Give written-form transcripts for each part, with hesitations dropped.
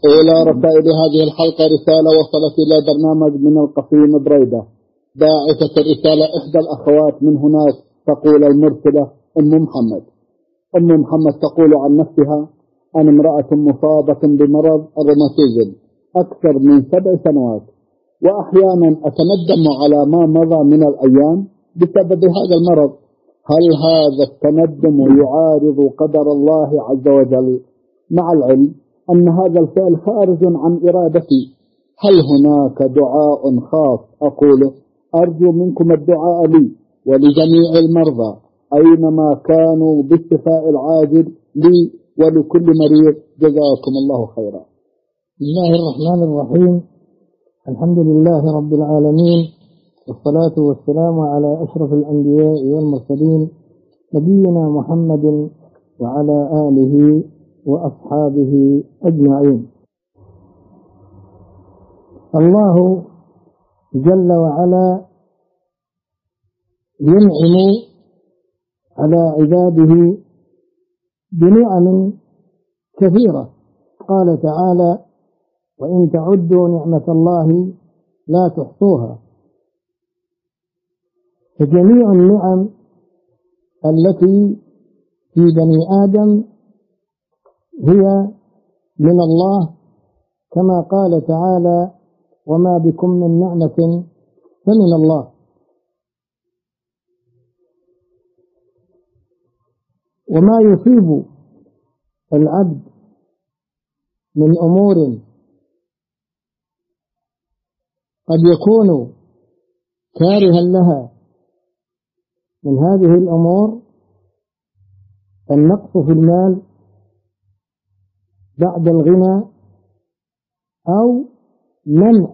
أولى رسائل هذه الحلقة رسالة وصلت إلى برنامج من القصيم بريدة. باعثة الرسالة إحدى الأخوات من هناك، تقول المرسلة أم محمد تقول عن نفسها: أنا امرأة مصابة بمرض الروماتيزم أكثر من 7 سنوات، وأحيانا أتندم على ما مضى من الأيام بسبب هذا المرض. هل هذا التندم يعارض قدر الله عز وجل، مع العلم أن هذا الفعل خارج عن إرادتي؟ هل هناك دعاء خاص أقوله؟ أرجو منكم الدعاء لي ولجميع المرضى أينما كانوا بالشفاء العاجل لي ولكل مريض، جزاكم الله خيرا. بسم الله الرحمن الرحيم. الحمد لله رب العالمين، والصلاة والسلام على أشرف الأنبياء والمرسلين، نبينا محمد وعلى آله وأصحابه أجمعين. الله جل وعلا ينعم على عباده بنعم كثيرة. قال تعالى: وإن تعدوا نعمة الله لا تحصوها. فجميع النعم التي في بني آدم هي من الله، كما قال تعالى: وما بكم من نعمة فمن الله. وما يصيب العبد من أمور قد يكون كارها لها من هذه الأمور: النقص في المال بعد الغنى، أو منع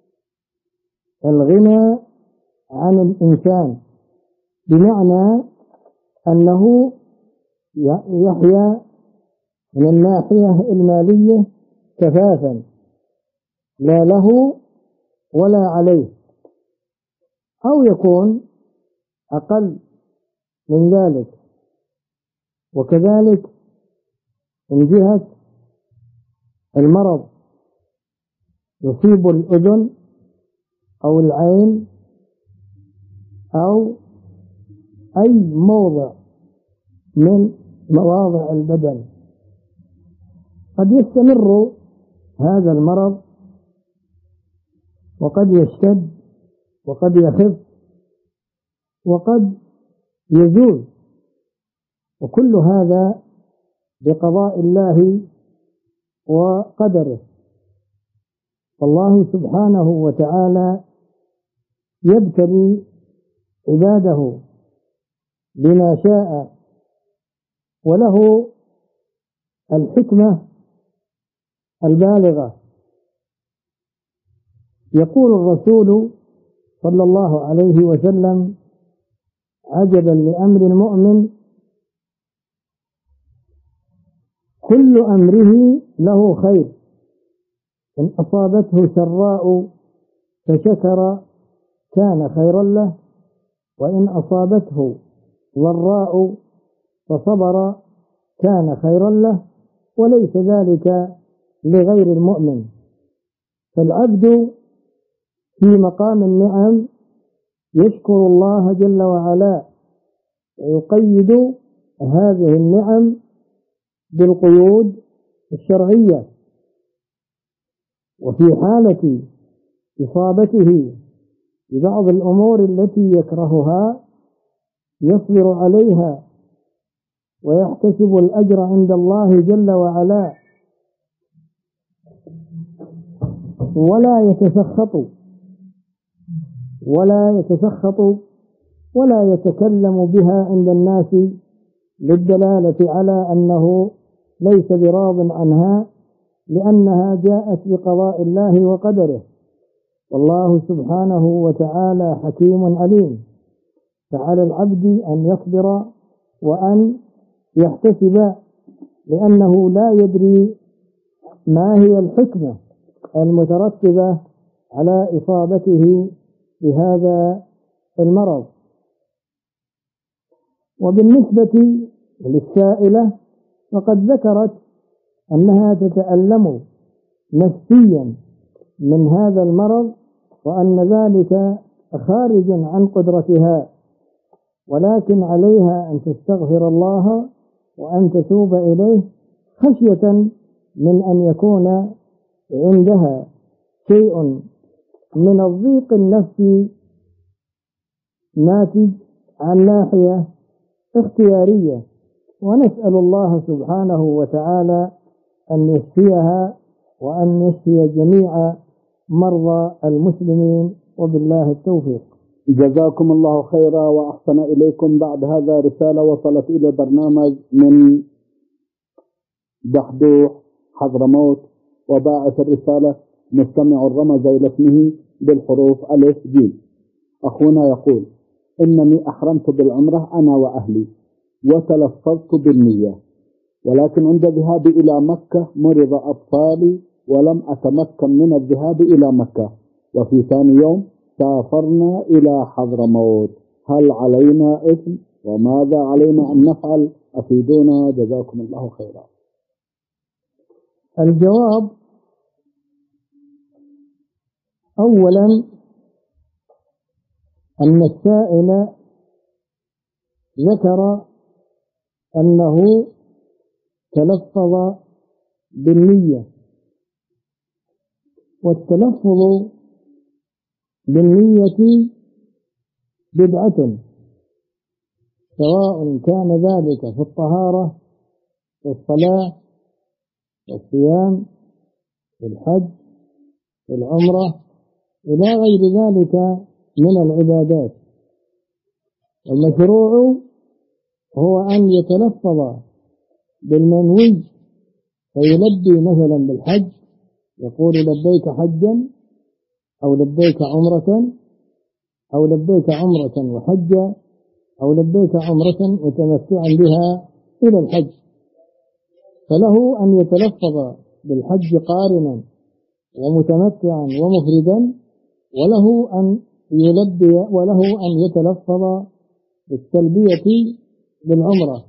الغنى عن الإنسان، بمعنى أنه يحيا من الناحية المالية كفافا، لا له ولا عليه، أو يكون أقل من ذلك. وكذلك من جهة المرض يصيب الأذن أو العين أو أي موضع من مواضع البدن، قد يستمر هذا المرض وقد يشتد وقد يخف وقد يزول، وكل هذا بقضاء الله وقدره. الله سبحانه وتعالى يبتلي عباده بما شاء، وله الحكمة البالغة. يقول الرسول صلى الله عليه وسلم: عجبا لأمر المؤمن، كل أمره له خير، إن أصابته سراء فشكر كان خيرا له، وإن أصابته ضراء فصبر كان خيرا له، وليس ذلك لغير المؤمن. فالعبد في مقام النعم يشكر الله جل وعلا، ويقيد هذه النعم بالقيود الشرعية. وفي حالة إصابته ببعض الأمور التي يكرهها يصبر عليها ويحتسب الأجر عند الله جل وعلا، ولا يتسخط ولا يتكلم بها عند الناس، للدلالة على أنه ليس براض عنها، لأنها جاءت بقضاء الله وقدره. والله سبحانه وتعالى حكيم عليم، فعلى العبد أن يصبر وأن يحتسب، لأنه لا يدري ما هي الحكمة المترتبة على إصابته بهذا المرض. وبالنسبة للسائلة فقد ذكرت أنها تتألم نفسيا من هذا المرض، وأن ذلك خارج عن قدرتها، ولكن عليها أن تستغفر الله وأن تتوب إليه، خشية من أن يكون عندها شيء من الضيق النفسي ناتج عن ناحية اختيارية. ونسأل الله سبحانه وتعالى أن يشفيها وأن يشفي جميع مرضى المسلمين، وبالله التوفيق. جزاكم الله خيرا وأحسن إليكم. بعد هذا رسالة وصلت إلى برنامج من دحدوح حضرموت، وباعث الرسالة مستمع رمز إلى اسمه بالحروف ألف جيم. أخونا يقول: إنني أحرمت بالعمرة أنا وأهلي وتلفظت بالنية، ولكن عند ذهابي إلى مكة مرض أطفالي ولم أتمكن من الذهاب إلى مكة، وفي ثاني يوم سافرنا إلى حضرموت. هل علينا إثم وماذا علينا أن نفعل؟ أفيدونا جزاكم الله خيرا. الجواب: أولا أن السائل ذكر أنه تلفظ بالنية، والتلفظ بالنية بدعة، سواء كان ذلك في الطهارة، في الصلاة، في الصيام، في الحج، في العمرة، إلى غير ذلك من العبادات. المشروع هو أن يتلفظ بالمنوي، فيلبي مثلا بالحج، يقول لبيك حجا، أو لبيك عمرة، أو لبيك عمرة وحجا، أو لبيك عمرة متمتعا بها إلى الحج، فله أن يتلفظ بالحج قارنا ومتمتعا ومفردا، وله أن يلبي، وله أن يتلفظ بالتلبية بالعمرة،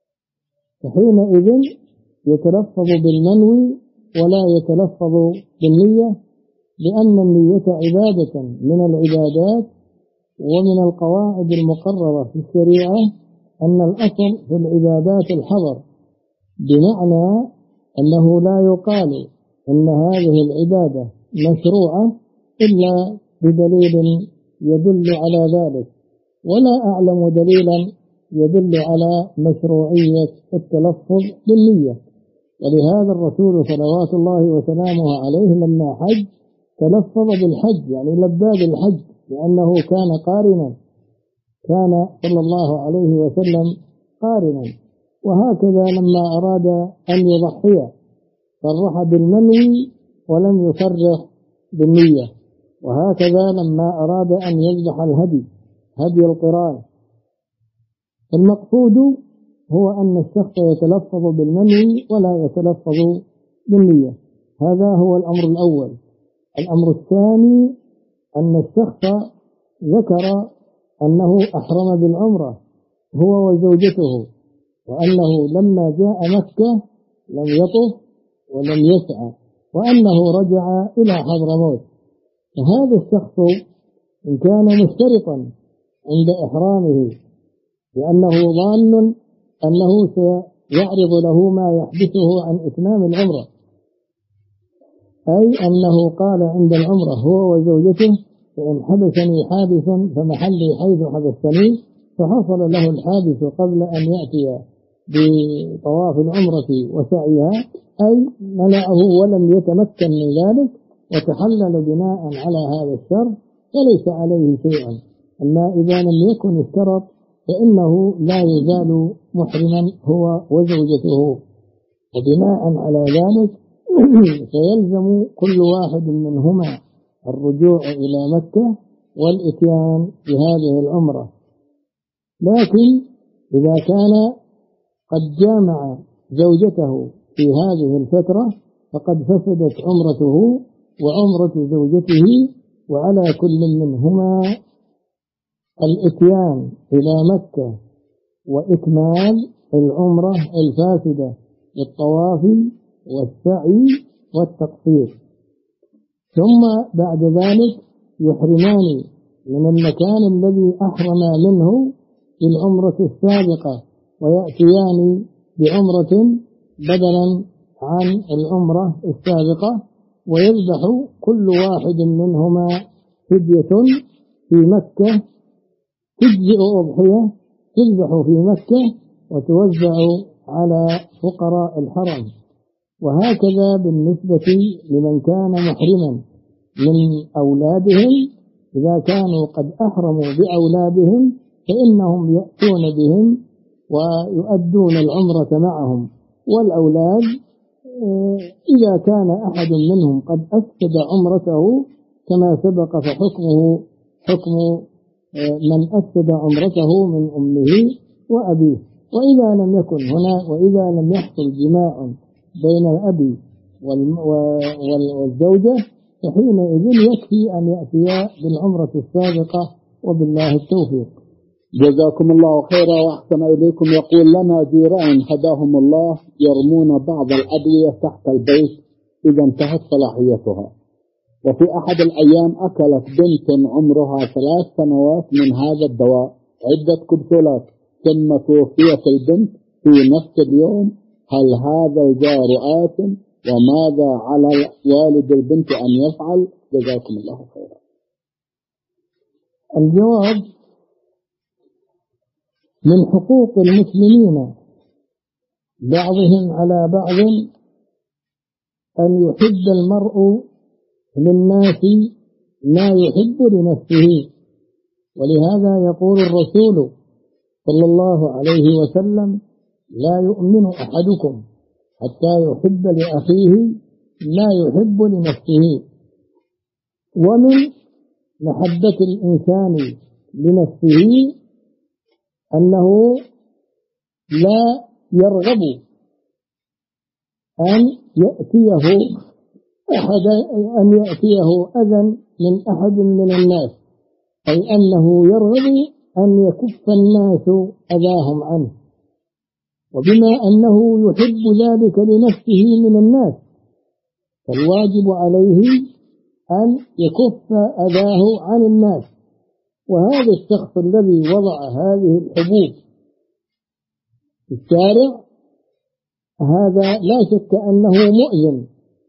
فحينئذ يتلفظ بالمنوي ولا يتلفظ بالنية، لأن النية عبادة من العبادات، ومن القواعد المقررة في الشريعة أن الأصل في العبادات الحظر، بمعنى أنه لا يقال أن هذه العبادة مشروعة إلا بدليل يدل على ذلك، ولا أعلم دليلا يدل على مشروعية التلفظ بالنية. ولهذا الرسول صلوات الله وسلامه عليه لما حج تلفظ بالحج، يعني لبى بالحج، لأنه كان قارنا، كان صلى الله عليه وسلم قارنا. وهكذا لما أراد أن يضحي صرح بالمنوي ولم يصرح بالنية، وهكذا لما أراد أن يذبح الهدي، هدي القران. المقصود هو أن الشخص يتلفظ بالمنوي ولا يتلفظ بالنية. هذا هو الأمر الأول. الأمر الثاني أن الشخص ذكر أنه أحرم بالعمرة هو وزوجته، وأنه لما جاء مكة لم يطف ولم يسعى، وأنه رجع إلى حضرموت. فهذا الشخص إن كان مشترطا عند إحرامه لأنه ظان أنه سيعرض له ما يحدثه عن إتمام العمرة، أي أنه قال عند العمرة هو وزوجته: فإن حبسني حادث فمحلي حيث حبستني، فحصل له الحادث قبل أن يأتي بطواف العمرة وسعيها، أي منعه ولم يتمكن من ذلك وتحلل بناء على هذا الشرط، فليس عليه شيئا. أما إذا لم يكن اشترط فإنه لا يزال محرما هو وزوجته، وبناء على ذلك فيلزم كل واحد منهما الرجوع إلى مكة والإتيان بهذه العمرة. لكن إذا كان قد جامع زوجته في هذه الفترة فقد فسدت عمرته وعمرة زوجته، وعلى كل منهما الإتيان إلى مكة وإكمال العمرة الفاسدة بالطواف والسعي والتقصير. ثم بعد ذلك يحرمان من المكان الذي أحرما منه في العمرة السابقة، ويأتيان بعمرة بدلا عن العمرة السابقة، ويذبح كل واحد منهما فدية في مكة، تجزئ أضحية تذبح في مكة وتوزع على فقراء الحرم. وهكذا بالنسبة لمن كان محرما من أولادهم، إذا كانوا قد أحرموا بأولادهم فإنهم يأتون بهم ويؤدون العمرة معهم. والأولاد إذا كان أحد منهم قد أفسد عمرته كما سبق فحكمه حكم من أفسد عمرته من أمه وأبيه. وإذا لم يكن هنا، وإذا لم يحصل جماع بين الأب والزوجة، فحينئذ يكفي أن يأتي بالعمرة السابقة، وبالله التوفيق. جزاكم الله خيرا وأحسن إليكم. يقول لنا جيران هداهم الله يرمون بعض الأدوية تحت البيت إذا انتهت صلاحيتها، وفي أحد الأيام أكلت بنت عمرها 3 سنوات من هذا الدواء عدة كبسولات ثم توفيت البنت في نفس اليوم. هل هذا الجار آثم؟ وماذا على والد البنت أن يفعل؟ جزاكم الله خيرا. الجواب: من حقوق المسلمين بعضهم على بعض أن يحب المرء للناس ما يحب لنفسه. ولهذا يقول الرسول صلى الله عليه وسلم: لا يؤمن أحدكم حتى يحب لأخيه ما يحب لنفسه. ومن محبة الإنسان لنفسه أنه لا يرغب أن يأتيه أذى من أحد من الناس، أي أنه يرغب أن يكف الناس أذاهم عنه. وبما أنه يحب ذلك لنفسه من الناس، فالواجب عليه أن يكف أذاه عن الناس. وهذا الشخص الذي وضع هذه الحبوب في الشارع، هذا لا شك أنه مؤذن،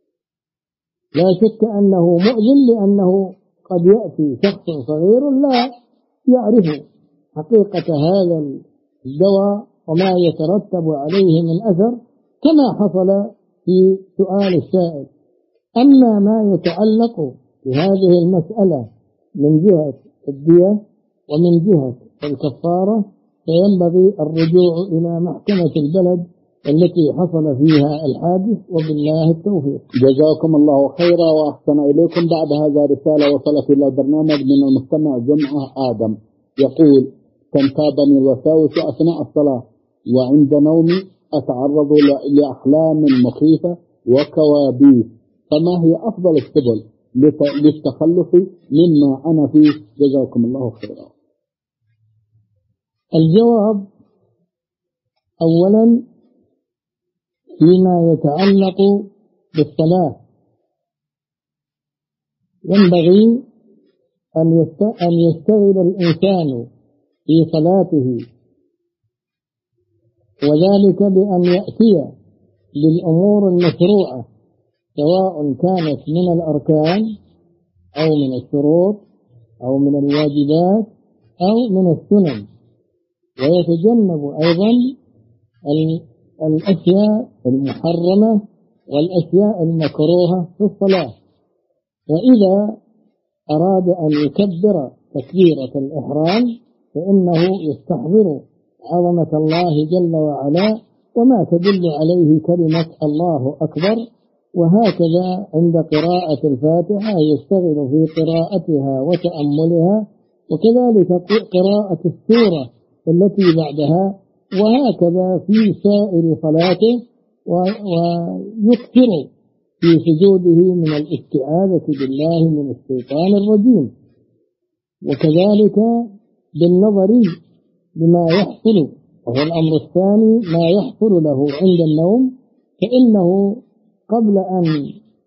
لأنه قد يأتي شخص صغير لا يعرف حقيقة هذا الدواء وما يترتب عليه من أثر، كما حصل في سؤال السائل. أما ما يتعلق بهذه المسألة من جهة الدية ومن جهة الكفارة، فينبغي الرجوع إلى محكمة البلد التي حصل فيها الحادث، وبالله التوفيق. جزاكم الله خيرا وأحسن إليكم. بعد هذا رسالة وصلت إلى البرنامج من المستمع جمعة آدم، يقول: تنتابني الوساوس أثناء الصلاة، وعند نومي أتعرض لأحلام مخيفة وكوابيس، فما هي أفضل السبل للتخلص مما أنا فيه؟ جزاكم الله خيرا. الجواب: أولا، فيما يتعلق بالصلاة ينبغي أن يشتغل الإنسان في صلاته، وذلك بأن يأتي للأمور المشروعة، سواء كانت من الأركان أو من الشروط أو من الواجبات أو من السنن، ويتجنب أيضا الأشياء المحرمة والأشياء المكروهة في الصلاة. وإذا أراد أن يكبر تكبيرة الإحرام فإنه يستحضر عظمة الله جل وعلا وما تدل عليه كلمة الله أكبر. وهكذا عند قراءة الفاتحة يشتغل في قراءتها وتأملها، وكذلك قراءة السورة التي بعدها، وهكذا في سائر صلاته، ويكثر في سجوده من الاستعاذة بالله من الشيطان الرجيم. وكذلك بالنظر لما يحصل، وهو الأمر الثاني، ما يحصل له عند النوم، فإنه قبل أن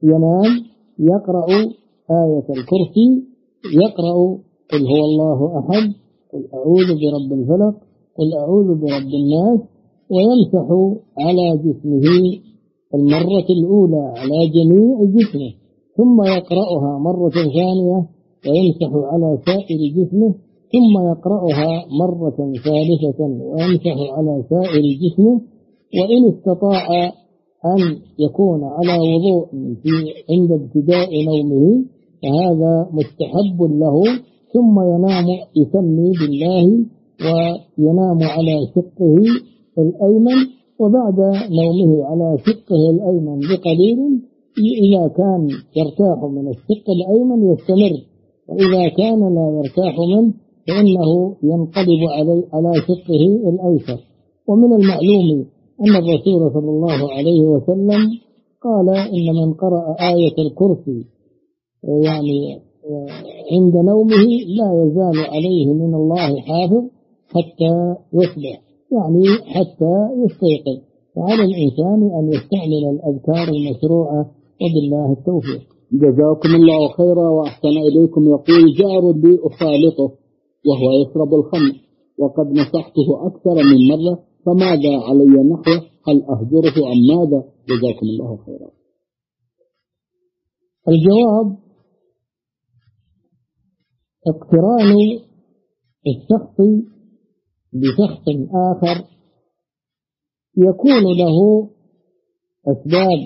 ينام يقرأ آية الكرسي، يقرأ قل هو الله أحد، قل أعوذ برب الفلق، قل أعوذ برب الناس، ويمسح على جسمه المرة الأولى على جميع جسمه، ثم يقرأها مرة ثانية ويمسح على سائر جسمه، ثم يقرأها مرة ثالثة ويمسح على سائر جسمه. وإن استطاع أن يكون على وضوء عند ابتداء نومه فهذا مستحب له، ثم ينام يسمي بالله وينام على شقه الأيمن، وبعد نومه على شقه الأيمن بقليل إذا كان يرتاح من الشق الأيمن يستمر، وإذا كان لا يرتاح منه فإنه ينقلب على شقه الأيسر. ومن المعلوم أن الرسول صلى الله عليه وسلم قال إن من قرأ آية الكرسي يعني عند نومه لا يزال عليه من الله حافظ حتى يصبح، يعني حتى يستيقظ. فعلى الإنسان أن يستعمل الأذكار المشروعة، وبالله التوفيق. جزاكم الله خيرا وأحسن إليكم. يقول جار لي أخالطه وهو يشرب الخمر وقد نصحته أكثر من مرة، فماذا علي نحوه؟ هل أهجره أم ماذا؟ جزاكم الله خيرا. الجواب: اقتران الشخص بشخص آخر يكون له أسباب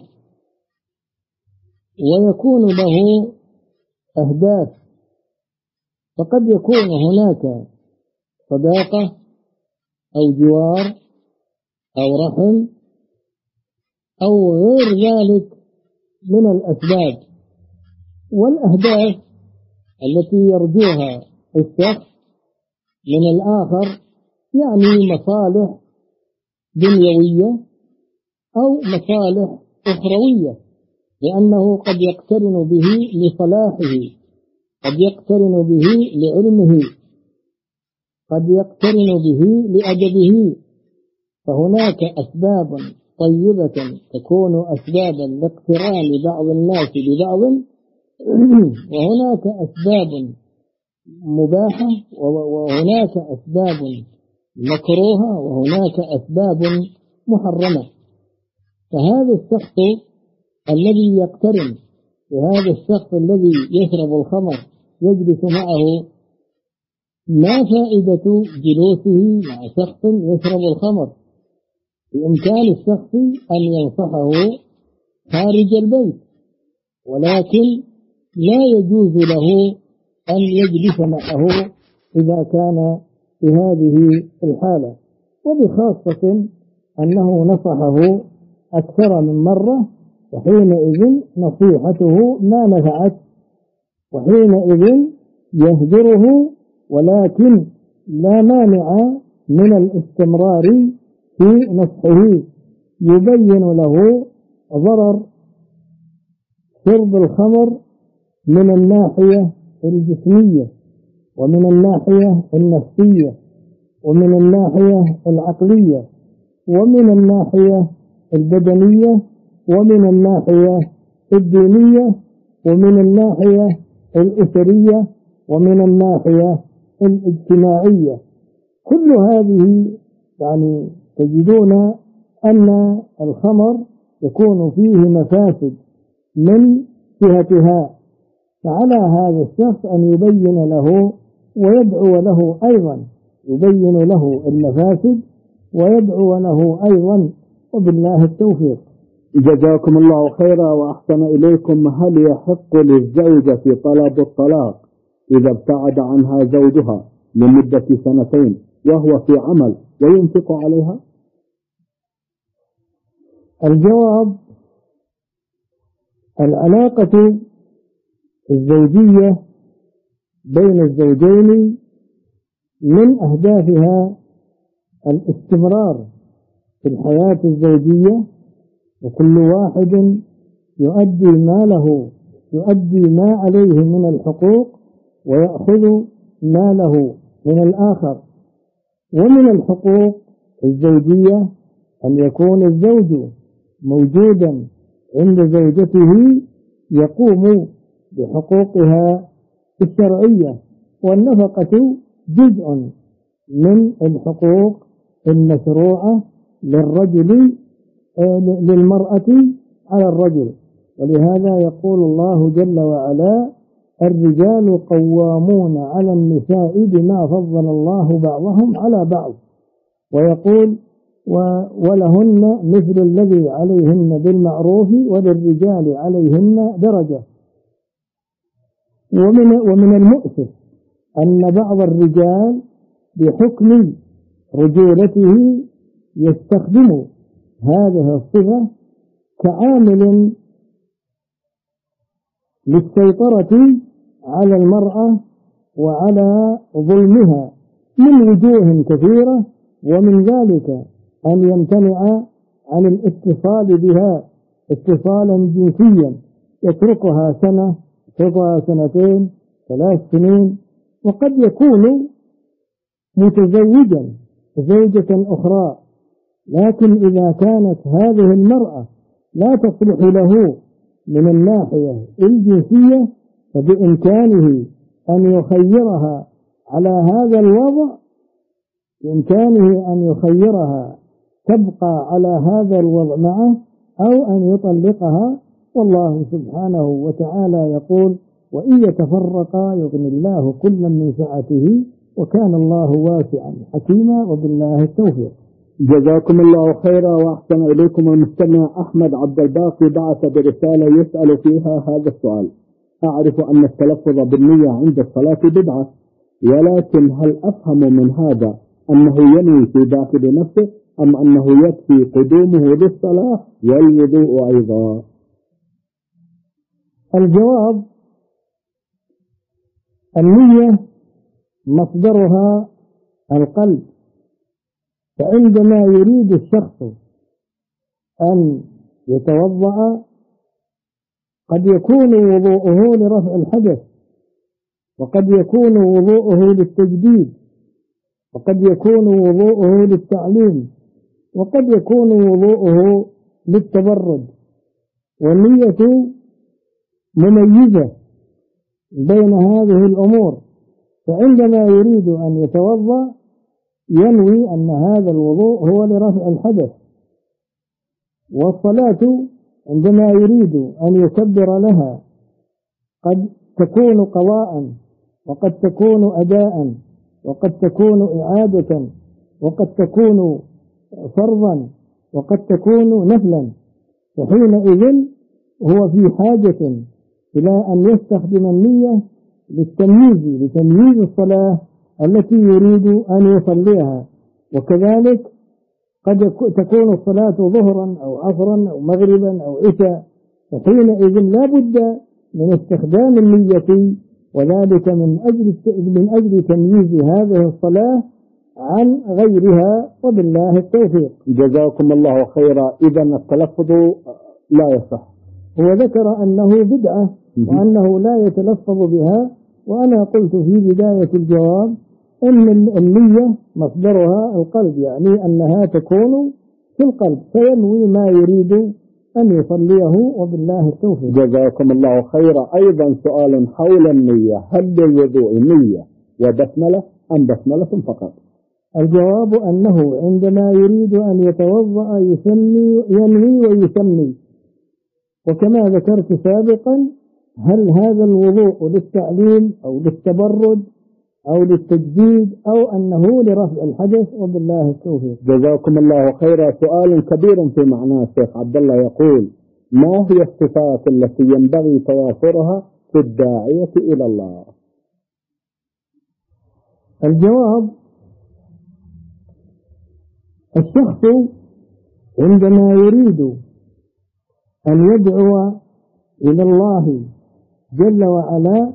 ويكون له أهداف، فقد يكون هناك صداقة أو جوار أو رحم أو غير ذلك من الأسباب والأهداف التي يرجوها الشخص من الآخر، يعني مصالح دنيوية أو مصالح أخروية، لأنه قد يقترن به لصلاحه، قد يقترن به لعلمه، قد يقترن به لأدبه. فهناك أسباب طيبة تكون أسبابا لاقتران بعض الناس ببعض، وهناك أسباب مباحة، وهناك أسباب مكروهة، وهناك أسباب محرمة. فهذا الشخص الذي يقترن وهذا الشخص الذي يشرب الخمر يجلس معه، ما فائدة جلوسه مع شخص يشرب الخمر؟ بإمكان الشخص أن ينصحه خارج البيت، ولكن لا يجوز له أن يجلس معه إذا كان في هذه الحالة، وبخاصة أنه نصحه أكثر من مرة، وحينئذ نصيحته ما نفعت، وحينئذ يهجره، ولكن لا مانع من الاستمرار في نصحه، يبين له ضرر شرب الخمر من الناحية الجسمية، ومن الناحية النفسية، ومن الناحية العقلية، ومن الناحية البدنية، ومن الناحية الدينية، ومن الناحية الأسرية، ومن الناحية الاجتماعية. كل هذه يعني تجدون أن الخمر يكون فيه مفاسد من جهتها، فعلى هذا الشخص أن يبين له ويدعو له أيضا، يبين له المفاسد ويدعو له أيضا، وبالله التوفيق. جزاكم الله خيرا وأحسن إليكم. هل يحق للزوجة في طلب الطلاق إذا ابتعد عنها زوجها لمدة 2 وهو في عمل وينفق عليها؟ الجواب: العلاقة الزوجية بين الزوجين من أهدافها الاستمرار في الحياة الزوجية، وكل واحد يؤدي ما له، يؤدي ما عليه من الحقوق ويأخذ ما له من الآخر. ومن الحقوق الزوجية أن يكون الزوج موجودا عند زوجته يقوم بحقوقها الشرعية، والنفقة جزء من الحقوق المشروعة للمرأة على الرجل. ولهذا يقول الله جل وعلا: الرجال قوامون على النساء بما فضل الله بعضهم على بعض، ويقول: ولهن مثل الذي عليهن بالمعروف وللرجال عليهن درجة. ومن المؤسف أن بعض الرجال بحكم رجولته يستخدم هذه الصفة كعامل للسيطرة على المرأة وعلى ظلمها من وجوه كثيرة، ومن ذلك أن يمتنع عن الاتصال بها اتصالا جنسيا، يتركها سنة، يتركها سنتين، 3 سنين، وقد يكون متزوجا زوجة أخرى، لكن إذا كانت هذه المرأة لا تصلح له من الناحية الجنسية فبإمكانه أن يخيرها على هذا الوضع، بإمكانه أن يخيرها تبقى على هذا الوضع معه أو أن يطلقها. والله سبحانه وتعالى يقول: وإن يتفرقا يغني الله كلا من سعته وكان الله واسعا حكيما، وبالله التوفيق. جزاكم الله خيرا وأحسن إليكم. المستمع أحمد عبد الباقي بعث برسالة يسأل فيها هذا السؤال: أعرف أن التلفظ بالنية عند الصلاة بدعة، ولكن هل أفهم من هذا أنه ينوي في داخل نفسه أم أنه يكفي قدومه للصلاة والوضوء أيضا؟ الجواب: النية مصدرها القلب، فعندما يريد الشخص أن يتوضأ قد يكون وضوءه لرفع الحدث، وقد يكون وضوءه للتجديد، وقد يكون وضوءه للتعليم، وقد يكون وضوءه للتبرد، والنية مميزة بين هذه الأمور. فعندما يريد أن يتوضأ ينوي أن هذا الوضوء هو لرفع الحدث، والصلاة عندما يريد أن يكبر لها قد تكون قضاء، وقد تكون أداء، وقد تكون إعادة، وقد تكون فرضا، وقد تكون نفلا، فحينئذ هو في حاجة إلى أن يستخدم النية لتمييز الصلاة التي يريد أن يصليها. وكذلك قد تكون الصلاة ظهرا أو عصرا أو مغربا أو عشاء، فحينئذ لا بد من استخدام النية، وذلك من أجل تمييز هذه الصلاة عن غيرها، وبالله التوفيق. جزاكم الله خيرا. إذا التلفظ لا يصح. هو ذكر أنه بدعة وأنه لا يتلفظ بها، وأنا قلت في بداية الجواب أن النية مصدرها القلب، يعني أنها تكون في القلب، فينوي ما يريد أن يصليه، وبالله التوفيق. جزاكم الله خيرا. أيضا سؤال حول النية: هل للوضوء نية وبسملة أم بسملة فقط؟ الجواب أنه عندما يريد أن يتوضأ ينوي ويسمي. وكما ذكرت سابقا، هل هذا الوضوء للتعليم أو للتبرد أو للتجديد أو أنه لرفع الحدث، وبالله التوفيق. جزاكم الله خيرا. سؤال كبير في معناه الشيخ عبد الله يقول: ما هي الصفات التي ينبغي توافرها في الداعية إلى الله؟ الجواب: الشخص عندما يريد أن يدعو إلى الله جل وعلا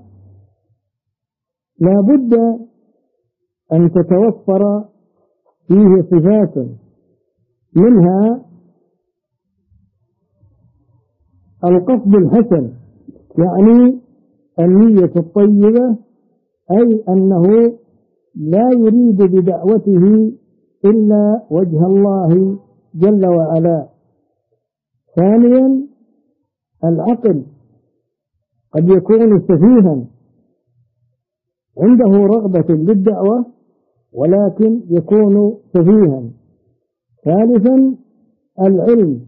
لا بد أن تتوفر فيه صفات، منها القصد الحسن، يعني النية الطيبة، أي أنه لا يريد بدعوته إلا وجه الله جل وعلا. ثانيا العقل، قد يكون سفيها عنده رغبة للدعوة ولكن يكون سفيها. ثالثا العلم،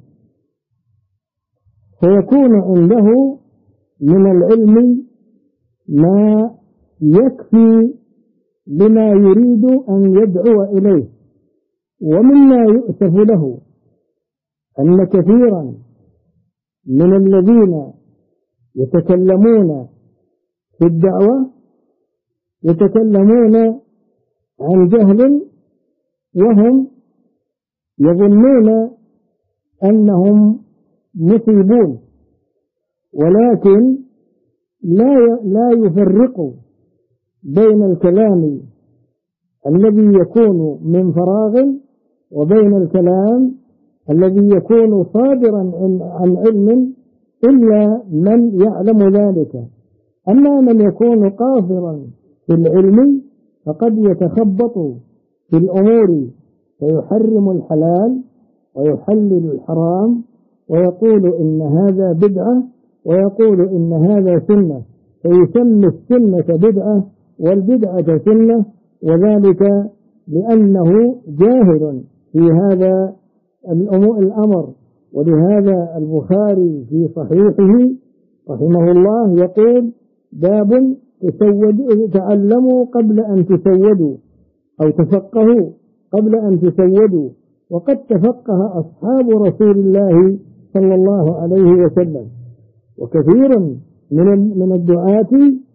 فيكون عنده من العلم ما يكفي لما يريد أن يدعو إليه. ومما يؤسف له أن كثيرا من الذين يتكلمون في الدعوة يتكلمون عن جهل، وهم يظنون أنهم مصيبون، ولكن لا يفرقوا بين الكلام الذي يكون من فراغ وبين الكلام الذي يكون صادرا عن علم إلا من يعلم ذلك. أما من يكون قاصرا في العلم فقد يتخبط في الأمور فيحرم الحلال ويحلل الحرام ويقول إن هذا بدعة ويقول إن هذا سنة، فيسمي السنة بدعة والبدعة سنة، وذلك لأنه جاهل في هذا الأمر. ولهذا البخاري في صحيحه رحمه الله يقول: باب تعلموا قبل أن تسودوا، أو تفقهوا قبل أن تسودوا. وقد تفقه أصحاب رسول الله صلى الله عليه وسلم. وكثير من الدعاة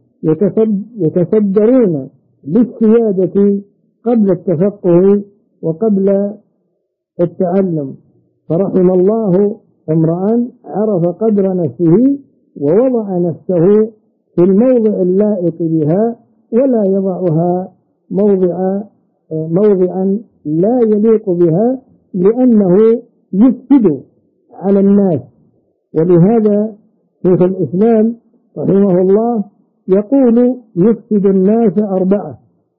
يتصدرون للسيادة قبل التفقه وقبل التعلم. فرحم الله امرأ عرف قدر نفسه ووضع نفسه في الموضع اللائق بها، ولا يضعها موضعا لا يليق بها، لأنه يفسد على الناس. ولهذا شيخ الإسلام رحمه الله يقول: يفسد الناس 4: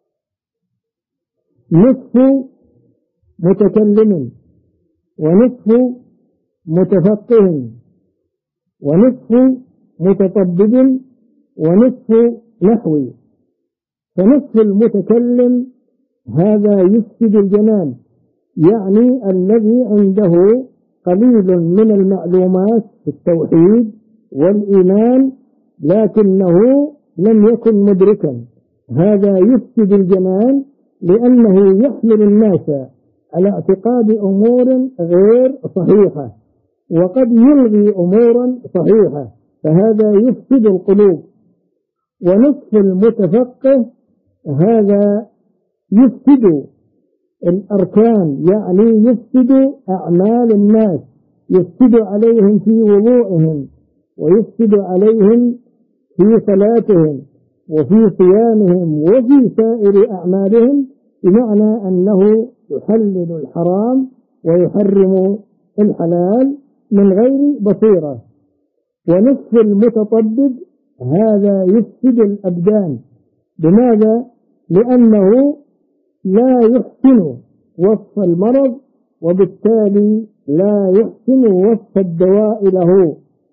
نصف متكلم، ونصف متفقه، ونصف متطبب، ونصف نحوي. فنصف المتكلم هذا يفسد الجنان، يعني الذي عنده قليل من المعلومات في التوحيد والإيمان لكنه لم يكن مدركا، هذا يفسد الجنان، لأنه يحمل الناس على اعتقاد أمور غير صحيحة وقد يلغي أمورا صحيحة، فهذا يفسد القلوب. ونصف المتفقه هذا يفسد الأركان، يعني يفسد أعمال الناس، يفسد عليهم في وضوءهم، ويفسد عليهم في صلاتهم، وفي صيامهم، وفي سائر أعمالهم، بمعنى أنه يحلل الحرام ويحرم الحلال من غير بصيرة. ونصف المتطبب هذا يفسد الأبدان. بماذا؟ لأنه لا يحسن وصف المرض، وبالتالي لا يحسن وصف الدواء له،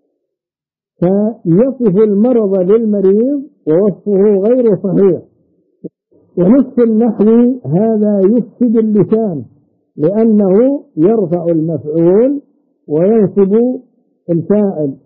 فيصف المرض للمريض ووصفه غير صحيح. ونصف النحو هذا يفسد اللسان، لأنه يرفع المفعول وينصب الفاعل،